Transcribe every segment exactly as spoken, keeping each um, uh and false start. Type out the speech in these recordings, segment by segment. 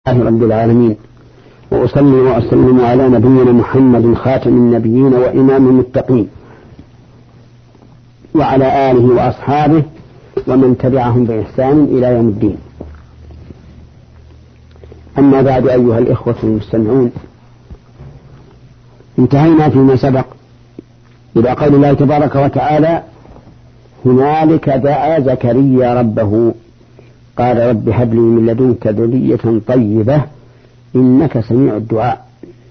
لله رب العالمين، وأصلي وأسلم على نبينا محمد خاتم النبيين وإمام المتقين، وعلى آله وأصحابه ومن تبعهم بإحسان إلى يوم الدين. أما بعد، أيها الإخوة المستمعون، انتهينا فيما سبق إلى قول الله تبارك وتعالى: هنالك دعا زكريا ربه قال رب هب لي من لدنك ذرية طيبة إنك سميع الدعاء.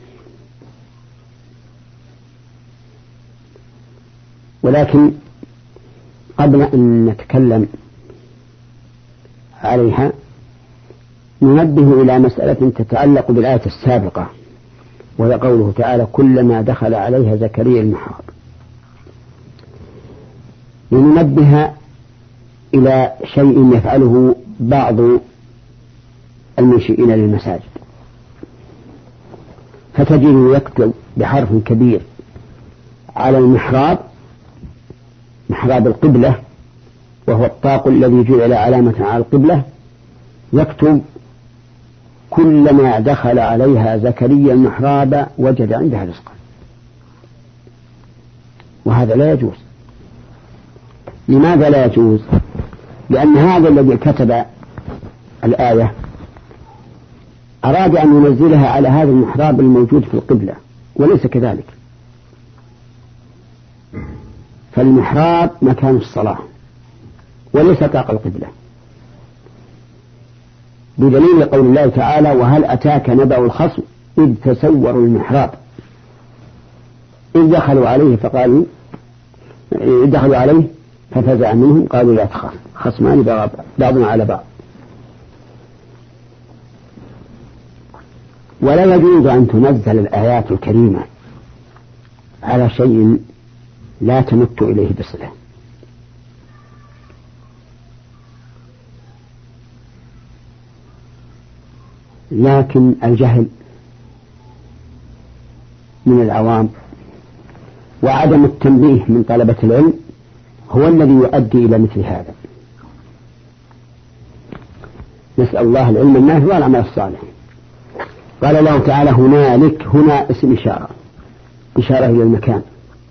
ولكن قبل أن نتكلم عليها ننبه إلى مسألة تتعلق بالآية السابقة، وهي قوله تعالى: كلما دخل عليها زكريا المحراب. لننبه إلى شيء يفعله بعض المنشئين للمساجد، فتجد يكتب بحرف كبير على المحراب، محراب القبلة وهو الطاق الذي جعل علامة على القبلة، يكتب: كلما دخل عليها زكريا المحراب وجد عندها رزقا. وهذا لا يجوز. لماذا لا يجوز؟ لأن هذا الذي كتب الآية أراد أن ينزلها على هذا المحراب الموجود في القبلة، وليس كذلك. فالمحراب مكان الصلاة وليس طاق القبلة، بدليل قول الله تعالى: وهل أتاك نبأ الخصم إذ تسوروا المحراب إذ دخلوا عليه فقالوا إذ دخلوا عليه ففزع منهم قالوا لا تخاف خصمان بعضنا على بعض. ولا يجوز أن تنزل الآيات الكريمة على شيء لا تمت إليه بصلة. لكن الجهل من العوام وعدم التنبيه من طلبة العلم هو الذي يؤدي إلى مثل هذا. نسأل الله العلم النافع والعمل الصالح. قال الله تعالى: هنالك، هنا اسم إشارة، إشارة إلى المكان،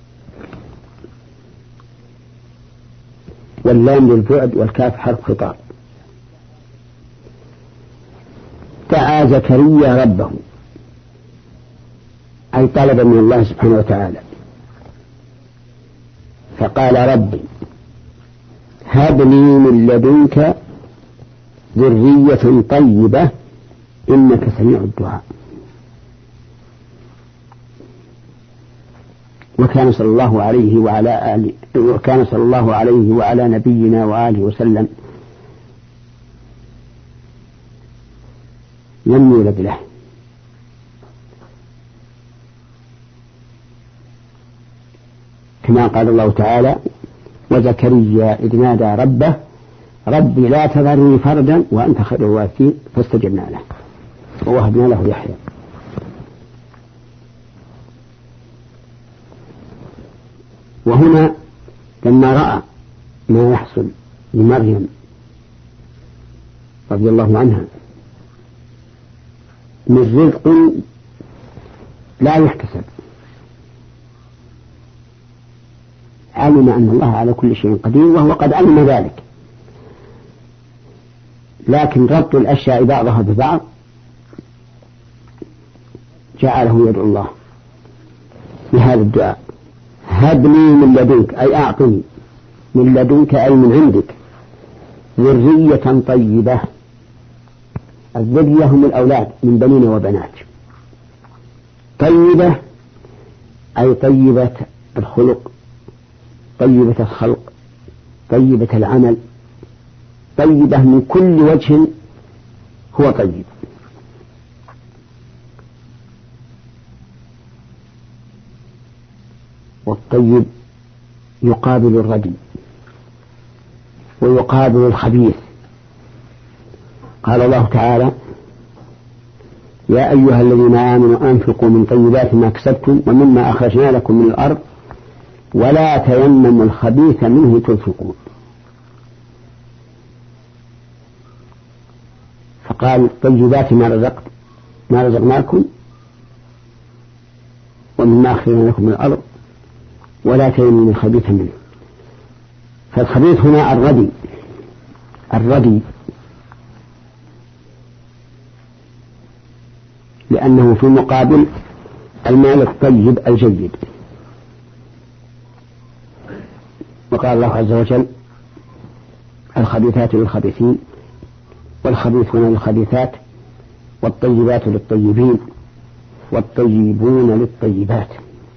واللام للبعد والكاف حرف خطاب. دعا زكريا ربه، أي طلب من الله سبحانه وتعالى، فقال: ربي هب لي من لدنك ذرية طيبة إنك سميع الدعاء. وكان صلى الله عليه وعلى آله وكان صلى الله عليه وعلى نبينا وآله وسلم لم يولد له، كما قال الله تعالى: وزكريا إذ نادى ربه ربي لا تذرني فردا وأنت خير الوارثين فاستجبنا له ووهبنا له يحيى. وهنا لما رأى ما يحصل لمريم رضي الله عنها من رزق لا يحتسب، علم أن الله على كل شيء قدير، وهو قد علم ذلك، لكن ربط الأشياء بعضها ببعض جعله يدعو الله بهذا الدعاء: هب لي من لدنك، أي أعطني من لدنك أي من عندك ذرية طيبة. الذرية هم الأولاد من بنين وبنات. طيبة أي طيبة الخلق، طيبة الخلق، طيبة العمل، طيبة من كل وجه هو طيب. والطيب يقابل الردي ويقابل الخبيث. قال الله تعالى: يا أيها الذين آمنوا أنفقوا من طيبات ما كسبتم ومما أخرجنا لكم من الأرض ولا تيمموا الخبيث منه تنفقون. فقال طيبات ما رزقت ما رزقناكم ومما أخرجنا لكم من الأرض ولا تيمموا من الخبيث منه. فالخبيث هنا الردي الردي لأنه في مقابل المال الطيب الجيد. وقال الله عز وجل الخبيثات للخبيثين والخبيثون للخبيثات والطيبات للطيبين والطيبون للطيبات.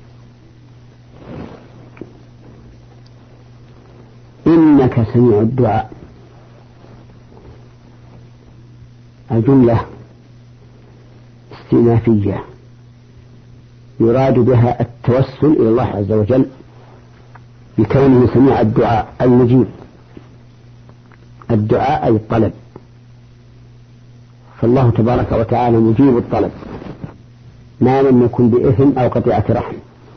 إنك سميع الدعاء. الجملة استئنافية يراد بها التوسل إلى الله عز وجل بكونه سميع الدعاء المجيب. الدعاء أي الطلب، فالله تبارك وتعالى مجيب الطلب ما لم يكن بإثم أو قطيعة رحم.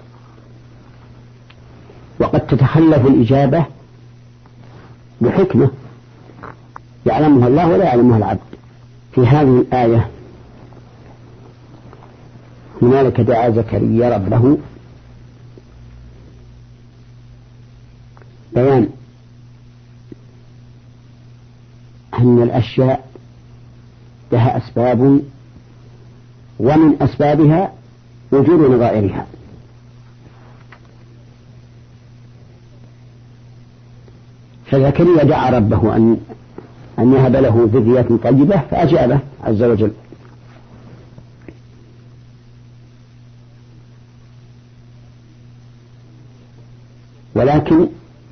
وقد تتخلف الإجابة بحكمة يعلمها الله ولا يعلمها العبد. في هذه الآية هنالك دعا زكريا ربه بيان أن الأشياء لها أسباب ومن أسبابها وجود نظائرها. فزكريا دعا ربه أن أن يهب له ذرية طيبة فأجابه عز وجل. ولكن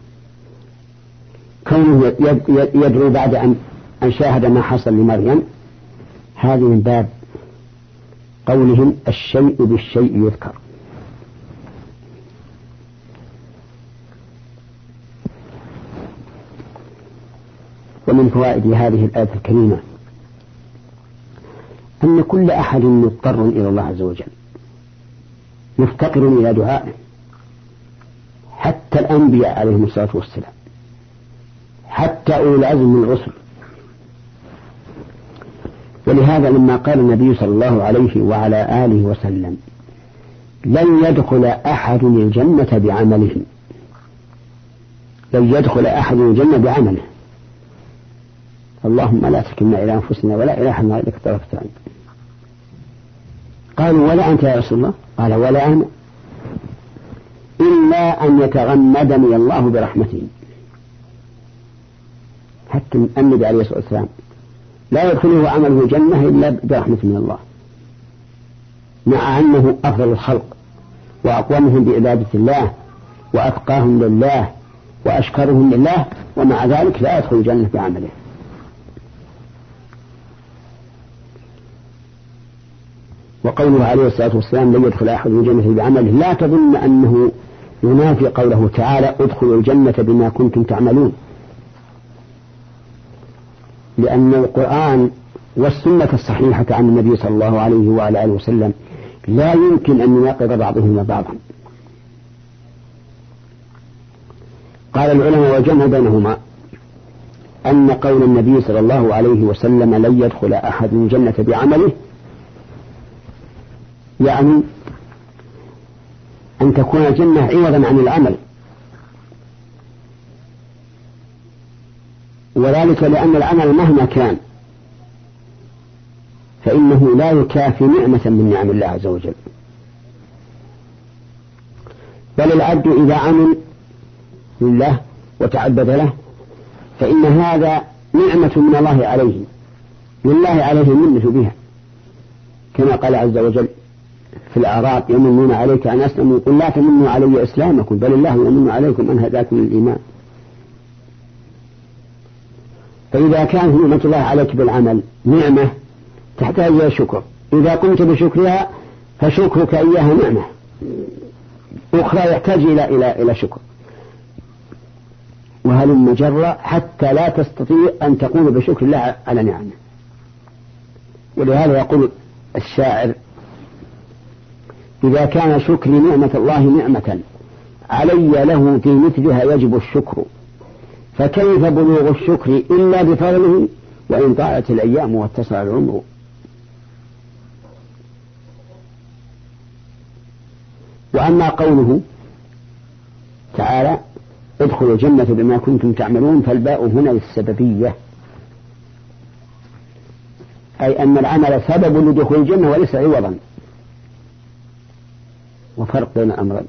كونه يدعو بعد أن أن شاهد ما حصل لمريم هذه من باب قولهم الشيء بالشيء يذكر. ومن فوائد هذه الآية الكريمة أن كل أحد مضطر إلى الله عز وجل مفتقر إلى دعائه، حتى الأنبياء عليهم الصلاة والسلام، حتى أولي العزم من الرسل. ولهذا لما قال النبي صلى الله عليه وعلى آله وسلم لن يدخل أحد الجنة بعمله، لن يدخل أحد الجنة بعمله، اللهم لا تكلنا إلى أنفسنا ولا إلى حنا إليك طرفت عين. قالوا ولا أنت يا رسول الله؟ قال ولا أنا، إلا أن يتغمدني الله برحمته. حتى النبي عليه الصلاة والسلام لا يدخله عمله الجنة إلا برحمة من الله، مع أنه أفضل الخلق وأقومهم بعبادة الله وأتقاهم لله وأشكرهم لله، ومع ذلك لا يدخل الجنة بعمله. وقوله عليه الصلاة والسلام لن يدخل أحد الجنة بعمله لا تظن أنه ينافي قوله تعالى ادخلوا الجنة بما كنتم تعملون، لأن القرآن والسنة الصحيحة عن النبي صلى الله عليه وعلى آله وسلم لا يمكن أن يناقض بعضهما بعضا. قال العلماء والجمع بينهما أن قول النبي صلى الله عليه وسلم لن يدخل أحد الجنة بعمله يعني أن تكون الجنة عوضا عن العمل، وذلك لأن العمل مهما كان فإنه لا يكافي نعمة من نعم الله عز وجل. بل العبد إذا عمل لله وتعبد له فإن هذا نعمة من الله عليه، لله عليه منه بها، كما قال عز وجل في الأعراب يمنون عليك أن أسلموا قل لا تمنوا علي إسلامكم بل الله يمن عليكم أن هداكم للإيمان. فإذا كانت نعمة الله عليك بالعمل نعمة تحتاج إلى شكر، إذا قمت بشكرها فشكرك إياها نعمة أخرى يحتاج إلى إلى إلى شكر، وهلم جرى حتى لا تستطيع أن تقوم بشكر الله على نعمه. ولهذا يقول الشاعر إذا كان شكري نعمة الله نعمة علي له في مثلها يجب الشكر، فكيف بلوغ الشكر إلا بفضله وإن طالت الأيام واتصل العمر. وأما قوله تعالى ادخلوا الجنة بما كنتم تعملون، فالباء هنا للسببية، أي أن العمل سبب لدخول الجنة وليس عوضا، وفرق بين الأمرين.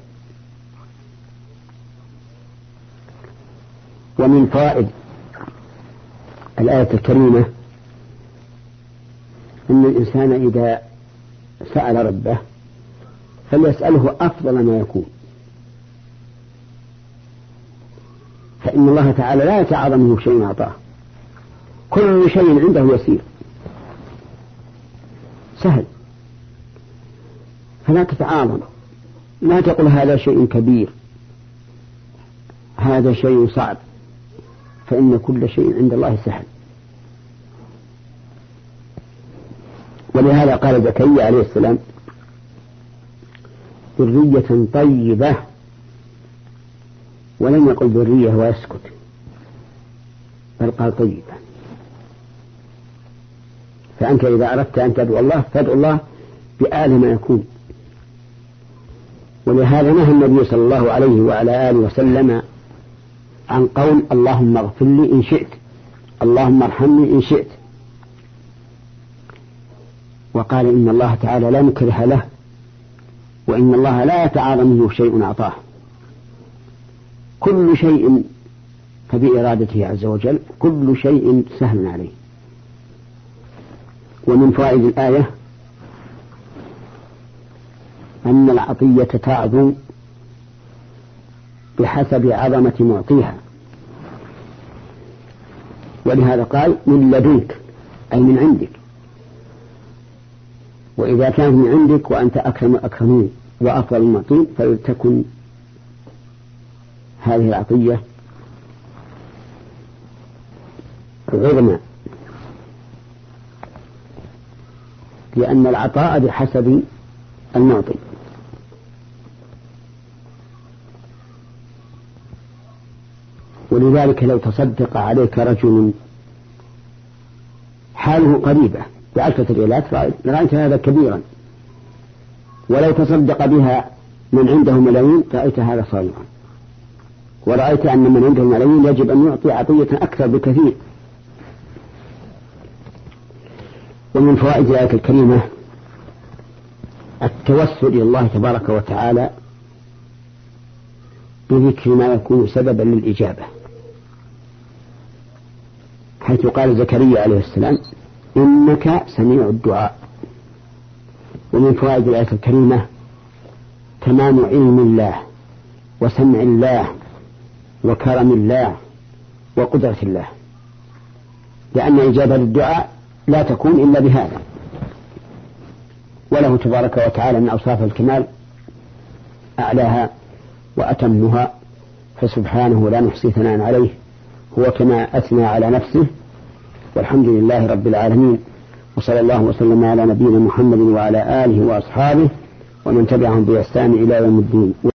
ومن فوائد الآية الكريمة أن الإنسان إذا سأل ربه فليسأله أفضل ما يكون، فإن الله تعالى لا يتعاظم منه شيء أعطاه، كل شيء عنده يسير سهل، فلا تتعاظم، لا تقل هذا شيء كبير هذا شيء صعب، فإن كل شيء عند الله سهل. ولهذا قال زكريا عليه السلام ذرية طيبة، ولم يقل ذرية ويسكت، بل قال طيبة. فأنت إذا أردت أن تدعو الله فادعو الله بأعلى ما يكون. ولهذا نهى النبي صلى الله عليه وعلى آله وسلم عن قول اللهم اغفر لي إن شئت، اللهم ارحمني إن شئت، وقال إن الله تعالى لا مكره له، وإن الله لا يتعاظم منه شيء أعطاه، كل شيء فبإرادته عز وجل، كل شيء سهل عليه. ومن فوائد الآية أن العطية تعظم بحسب عظمة معطيها، ولهذا قال من لدنك أي من عندك، وإذا كانت من عندك وأنت أكرم الأكرمين وأفضل المعطين فلتكن هذه العطية عظمى، لأن العطاء بحسب المعطي. ولذلك لو تصدق عليك رجل حاله قريبة بعشرة ريالات رأيت هذا كبيرا، ولو تصدق بها من عنده ملايين رأيت هذا صغيرا، ورأيت أن من عنده ملايين يجب أن يعطي عطية أكثر بكثير. ومن فوائد الآية الكريمة التوسل إلى الله تبارك وتعالى بذكر ما يكون سببا للإجابة، حيث قال زكريا عليه السلام إنك سميع الدعاء. ومن فوائد الآية الكريمة تمام علم الله وسمع الله وكرم الله وقدرة الله، لأن إجابة الدعاء لا تكون إلا بهذا، وله تبارك وتعالى من أوصاف الكمال أعلاها وأتمها، فسبحانه لا نحصي ثناء عليه، هو كما أثنى على نفسه. والحمد لله رب العالمين، وصلى الله وسلم على نبينا محمد وعلى آله وأصحابه ومن تبعهم بإحسان إلى يوم الدين.